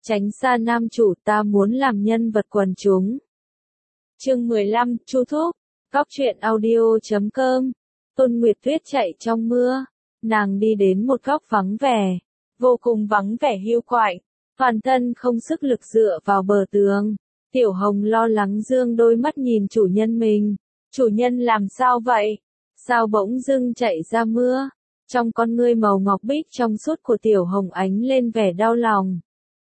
Tránh xa nam chủ, ta muốn làm nhân vật quần chúng. Chương 15, Chu Thúc, Góc truyện audio.com. Tôn Nguyệt Tuyết chạy trong mưa, nàng đi đến một góc vắng vẻ, vô cùng vắng vẻ hiu quạnh, toàn thân không sức lực dựa vào bờ tường. Tiểu Hồng lo lắng dương đôi mắt nhìn chủ nhân mình. Chủ nhân làm sao vậy? Sao bỗng dưng chạy ra mưa? Trong con ngươi màu ngọc bích trong suốt của Tiểu Hồng ánh lên vẻ đau lòng.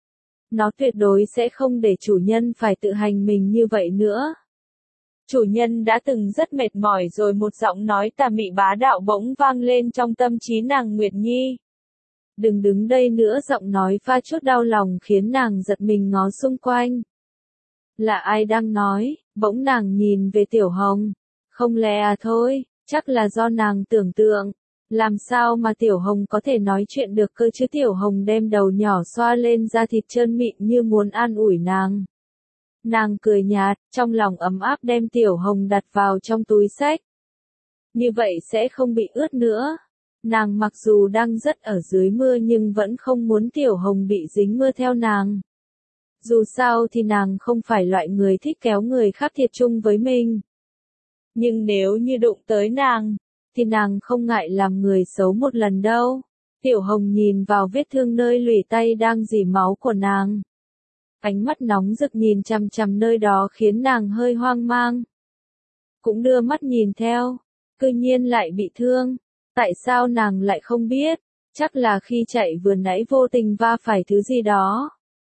Nó tuyệt đối sẽ không để chủ nhân phải tự hành mình như vậy nữa. Chủ nhân đã từng rất mệt mỏi rồi, một giọng nói tà mị bá đạo bỗng vang lên trong tâm trí nàng Nguyệt Nhi. Đừng đứng đây nữa, giọng nói pha chút đau lòng khiến nàng giật mình ngó xung quanh. Là ai đang nói? Bỗng nàng nhìn về Tiểu Hồng. Không lẽ thôi, chắc là do nàng tưởng tượng. Làm sao mà Tiểu Hồng có thể nói chuyện được cơ chứ? Tiểu Hồng đem đầu nhỏ xoa lên da thịt trơn mịn như muốn an ủi nàng. Nàng cười nhạt, trong lòng ấm áp đem Tiểu Hồng đặt vào trong túi xách. Như vậy sẽ không bị ướt nữa. Nàng mặc dù đang rất ở dưới mưa nhưng vẫn không muốn Tiểu Hồng bị dính mưa theo nàng. Dù sao thì nàng không phải loại người thích kéo người khác thiệt chung với mình. Nhưng nếu như đụng tới nàng, thì nàng không ngại làm người xấu một lần đâu. Tiểu Hồng nhìn vào vết thương nơi lùy tay đang rỉ máu của nàng. Ánh mắt nóng rực nhìn chằm chằm nơi đó khiến nàng hơi hoang mang. Cũng đưa mắt nhìn theo, cư nhiên lại bị thương. Tại sao nàng lại không biết? Chắc là khi chạy vừa nãy vô tình va phải thứ gì đó.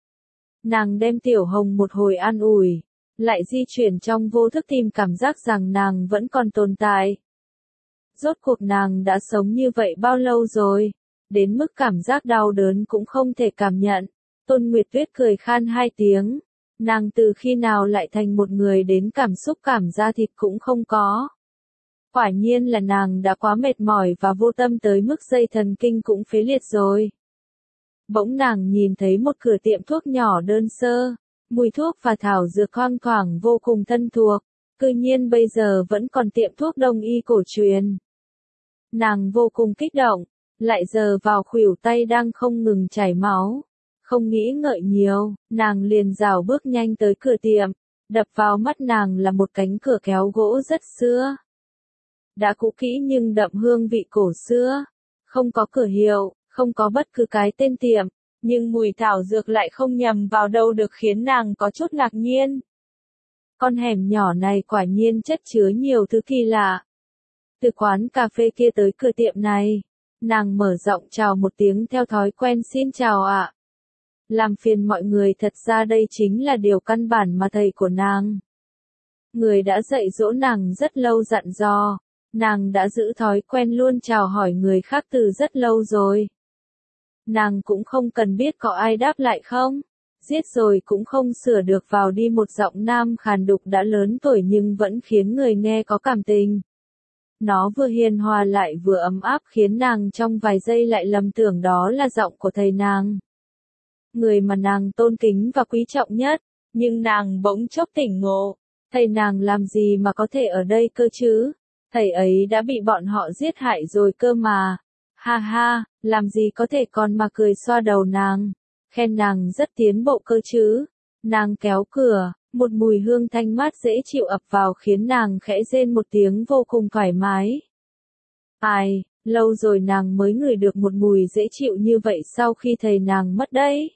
Nàng đem Tiểu Hồng một hồi an ủi, lại di chuyển trong vô thức tìm cảm giác rằng nàng vẫn còn tồn tại. Rốt cuộc nàng đã sống như vậy bao lâu rồi, đến mức cảm giác đau đớn cũng không thể cảm nhận. Tôn Nguyệt Tuyết cười khan hai tiếng, nàng từ khi nào lại thành một người đến cảm xúc cảm da thịt cũng không có. Quả nhiên là nàng đã quá mệt mỏi và vô tâm tới mức dây thần kinh cũng phế liệt rồi. Bỗng nàng nhìn thấy một cửa tiệm thuốc nhỏ đơn sơ, mùi thuốc và thảo dược thoang thoảng vô cùng thân thuộc, cư nhiên bây giờ vẫn còn tiệm thuốc đông y cổ truyền. Nàng vô cùng kích động, lại giờ vào khuỷu tay đang không ngừng chảy máu. Không nghĩ ngợi nhiều, nàng liền rảo bước nhanh tới cửa tiệm, đập vào mắt nàng là một cánh cửa kéo gỗ rất xưa. Đã cũ kỹ nhưng đậm hương vị cổ xưa, không có cửa hiệu, không có bất cứ cái tên tiệm, nhưng mùi thảo dược lại không nhầm vào đâu được khiến nàng có chút ngạc nhiên. Con hẻm nhỏ này quả nhiên chất chứa nhiều thứ kỳ lạ. Từ quán cà phê kia tới cửa tiệm này, nàng mở giọng chào một tiếng theo thói quen, xin chào ạ. Làm phiền mọi người, thật ra đây chính là điều căn bản mà thầy của nàng, người đã dạy dỗ nàng rất lâu, dặn dò. Nàng đã giữ thói quen luôn chào hỏi người khác từ rất lâu rồi. Nàng cũng không cần biết có ai đáp lại không. Giết rồi cũng không sửa được, vào đi, một giọng nam khàn đục đã lớn tuổi nhưng vẫn khiến người nghe có cảm tình. Nó vừa hiền hòa lại vừa ấm áp khiến nàng trong vài giây lại lầm tưởng đó là giọng của thầy nàng. Người mà nàng tôn kính và quý trọng nhất, nhưng nàng bỗng chốc tỉnh ngộ. Thầy nàng làm gì mà có thể ở đây cơ chứ? Thầy ấy đã bị bọn họ giết hại rồi cơ mà. Ha ha, làm gì có thể, còn mà cười xoa đầu nàng, khen nàng rất tiến bộ cơ chứ. Nàng kéo cửa, một mùi hương thanh mát dễ chịu ập vào khiến nàng khẽ rên một tiếng vô cùng thoải mái. Ai, lâu rồi nàng mới ngửi được một mùi dễ chịu như vậy sau khi thầy nàng mất đấy.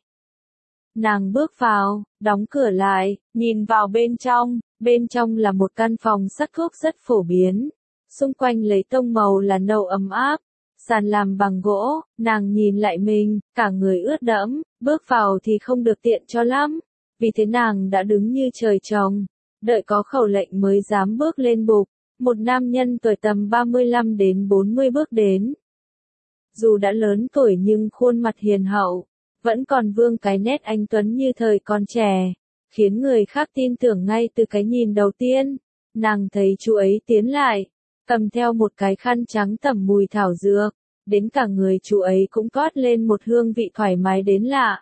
Nàng bước vào, đóng cửa lại, nhìn vào bên trong là một căn phòng sắc thuốc rất phổ biến. Xung quanh lấy tông màu là nâu ấm áp, sàn làm bằng gỗ. Nàng nhìn lại mình, cả người ướt đẫm, bước vào thì không được tiện cho lắm, vì thế nàng đã đứng như trời trồng, đợi có khẩu lệnh mới dám bước lên bục. Một nam nhân tuổi tầm 35 đến 40 bước đến. Dù đã lớn tuổi nhưng khuôn mặt hiền hậu, vẫn còn vương cái nét anh tuấn như thời còn trẻ, khiến người khác tin tưởng ngay từ cái nhìn đầu tiên. Nàng thấy chú ấy tiến lại, cầm theo một cái khăn trắng tẩm mùi thảo dược, đến cả người chú ấy cũng toát lên một hương vị thoải mái đến lạ.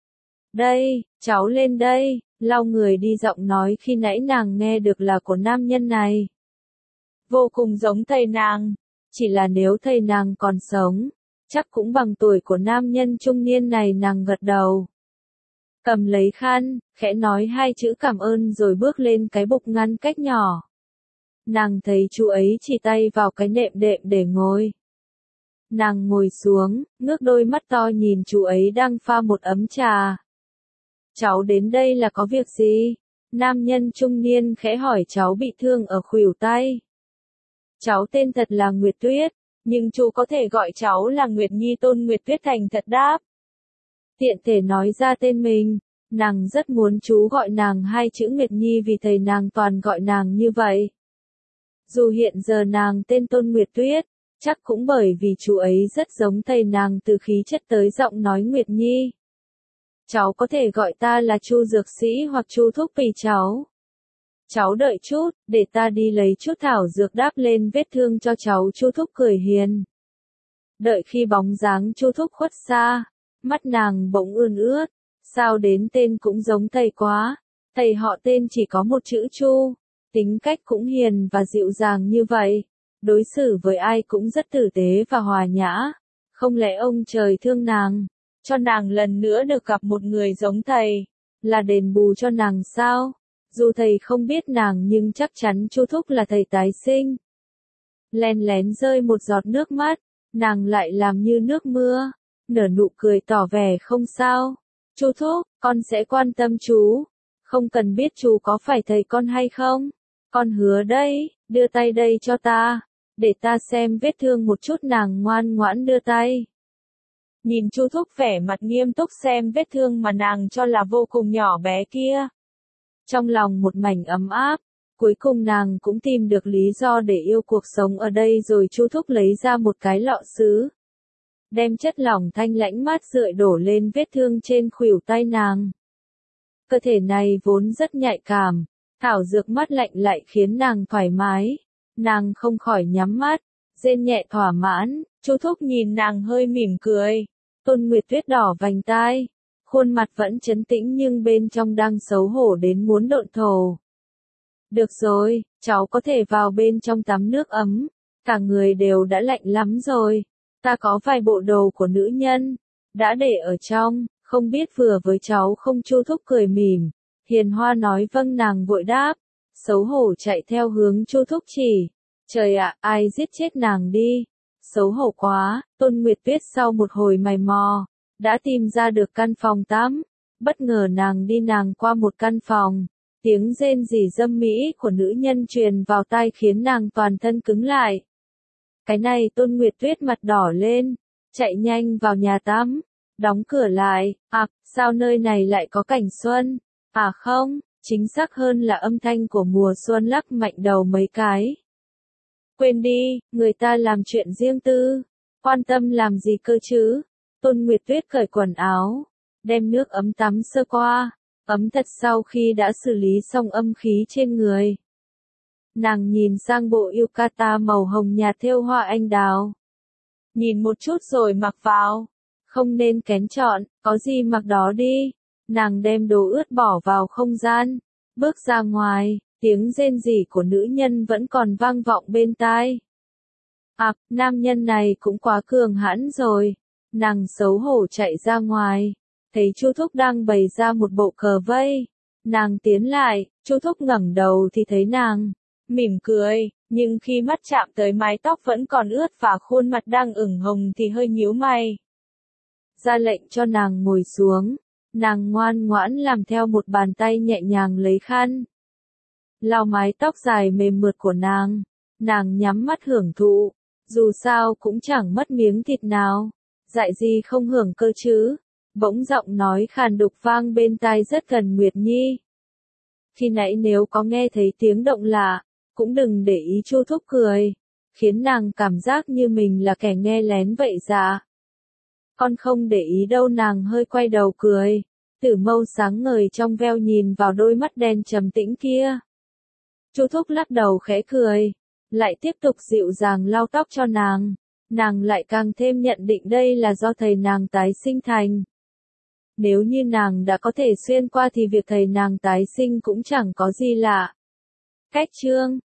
Đây, cháu lên đây, lau người đi, giọng nói khi nãy nàng nghe được là của nam nhân này. Vô cùng giống thầy nàng, chỉ là nếu thầy nàng còn sống, chắc cũng bằng tuổi của nam nhân trung niên này. Nàng gật đầu. cầm lấy khăn, khẽ nói hai chữ cảm ơn rồi bước lên cái bục ngăn cách nhỏ. Nàng thấy chú ấy chỉ tay vào cái nệm đệm để ngồi. Nàng ngồi xuống, ngước đôi mắt to nhìn chú ấy đang pha một ấm trà. Cháu đến đây là có việc gì? Nam nhân trung niên khẽ hỏi cháu bị thương ở khuỷu tay. Cháu tên thật là Nguyệt Tuyết, nhưng chú có thể gọi cháu là Nguyệt Nhi. Tôn Nguyệt Tuyết thành thật đáp. Tiện thể nói ra tên mình, nàng rất muốn chú gọi nàng hai chữ Nguyệt Nhi vì thầy nàng toàn gọi nàng như vậy. Dù hiện giờ nàng tên Tôn Nguyệt Tuyết, chắc cũng bởi vì chú ấy rất giống thầy nàng từ khí chất tới giọng nói Nguyệt Nhi. Cháu có thể gọi ta là Chu dược sĩ hoặc Chu thúc vì cháu. Cháu đợi chút, để ta đi lấy chút thảo dược đáp lên vết thương cho cháu. Chu thúc cười hiền. Đợi khi bóng dáng Chu thúc khuất xa, mắt nàng bỗng ươn ướt. Sao đến tên cũng giống thầy quá. Thầy họ tên chỉ có một chữ Chu, tính cách cũng hiền và dịu dàng như vậy, đối xử với ai cũng rất tử tế và hòa nhã. Không lẽ ông trời thương nàng, cho nàng lần nữa được gặp một người giống thầy, là đền bù cho nàng sao? Dù thầy không biết nàng nhưng chắc chắn Chu thúc là thầy tái sinh. Len lén rơi một giọt nước mắt, nàng lại làm như nước mưa, nở nụ cười tỏ vẻ không sao. Chu thúc, con sẽ quan tâm chú, không cần biết chú có phải thầy con hay không. Con hứa đấy, đưa tay đây cho ta, để ta xem vết thương một chút. Nàng ngoan ngoãn đưa tay. Nhìn Chu thúc vẻ mặt nghiêm túc xem vết thương mà nàng cho là vô cùng nhỏ bé kia. Trong lòng một mảnh ấm áp, cuối cùng nàng cũng tìm được lý do để yêu cuộc sống ở đây rồi. Chu thúc lấy ra một cái lọ sứ, đem chất lỏng thanh lãnh mát rượi đổ lên vết thương trên khuỷu tay nàng. Cơ thể này vốn rất nhạy cảm, thảo dược mát lạnh lại khiến nàng thoải mái. Nàng không khỏi nhắm mắt, rên nhẹ thỏa mãn. Chu thúc nhìn nàng hơi mỉm cười. Tôn Nguyệt Tuyết đỏ vành tai, khuôn mặt vẫn trấn tĩnh nhưng bên trong đang xấu hổ đến muốn độn thổ. Được rồi, cháu có thể vào bên trong tắm nước ấm, cả người đều đã lạnh lắm rồi. Ta có vài bộ đồ của nữ nhân, đã để ở trong, không biết vừa với cháu không? Chu thúc cười mỉm, hiền hoa nói vâng. Nàng vội đáp, xấu hổ chạy theo hướng Chu thúc chỉ. Trời ạ, ai giết chết nàng đi, xấu hổ quá. Tôn Nguyệt Tuyết sau một hồi mày mò, đã tìm ra được căn phòng tắm. Bất ngờ nàng qua một căn phòng, tiếng rên rỉ dâm mỹ của nữ nhân truyền vào tai khiến nàng toàn thân cứng lại. Cái này Tôn Nguyệt Tuyết mặt đỏ lên, chạy nhanh vào nhà tắm, đóng cửa lại. À, sao nơi này lại có cảnh xuân? À không, chính xác hơn là âm thanh của mùa xuân lắc mạnh đầu mấy cái. Quên đi, người ta làm chuyện riêng tư, quan tâm làm gì cơ chứ? Tôn Nguyệt Tuyết cởi quần áo, đem nước ấm tắm sơ qua, ấm thật sau khi đã xử lý xong âm khí trên người. Nàng nhìn sang bộ yukata màu hồng nhạt thêu hoa anh đào. Nhìn một chút rồi mặc vào, không nên kén chọn, có gì mặc đó đi. Nàng đem đồ ướt bỏ vào không gian, bước ra ngoài, tiếng rên rỉ của nữ nhân vẫn còn vang vọng bên tai. À, nam nhân này cũng quá cường hãn rồi. Nàng xấu hổ chạy ra ngoài, thấy Chu thúc đang bày ra một bộ cờ vây. Nàng tiến lại, Chu thúc ngẩng đầu thì thấy nàng, mỉm cười, nhưng khi mắt chạm tới mái tóc vẫn còn ướt và khuôn mặt đang ửng hồng thì hơi nhíu mày. Ra lệnh cho nàng ngồi xuống, nàng ngoan ngoãn làm theo, một bàn tay nhẹ nhàng lấy khăn lau mái tóc dài mềm mượt của nàng. Nàng nhắm mắt hưởng thụ, dù sao cũng chẳng mất miếng thịt nào, dại gì không hưởng cơ chứ. Bỗng giọng nói khàn đục vang bên tai rất gần Nguyệt Nhi. Khi nãy nếu có nghe thấy tiếng động lạ, cũng đừng để ý. Chu thúc cười, khiến nàng cảm giác như mình là kẻ nghe lén vậy. Dạ, con không để ý đâu. Nàng hơi quay đầu cười, tử mâu sáng ngời trong veo nhìn vào đôi mắt đen trầm tĩnh kia. Chu thúc lắc đầu khẽ cười, lại tiếp tục dịu dàng lau tóc cho nàng. Nàng lại càng thêm nhận định đây là do thầy nàng tái sinh thành. Nếu như nàng đã có thể xuyên qua thì việc thầy nàng tái sinh cũng chẳng có gì lạ. Cách chương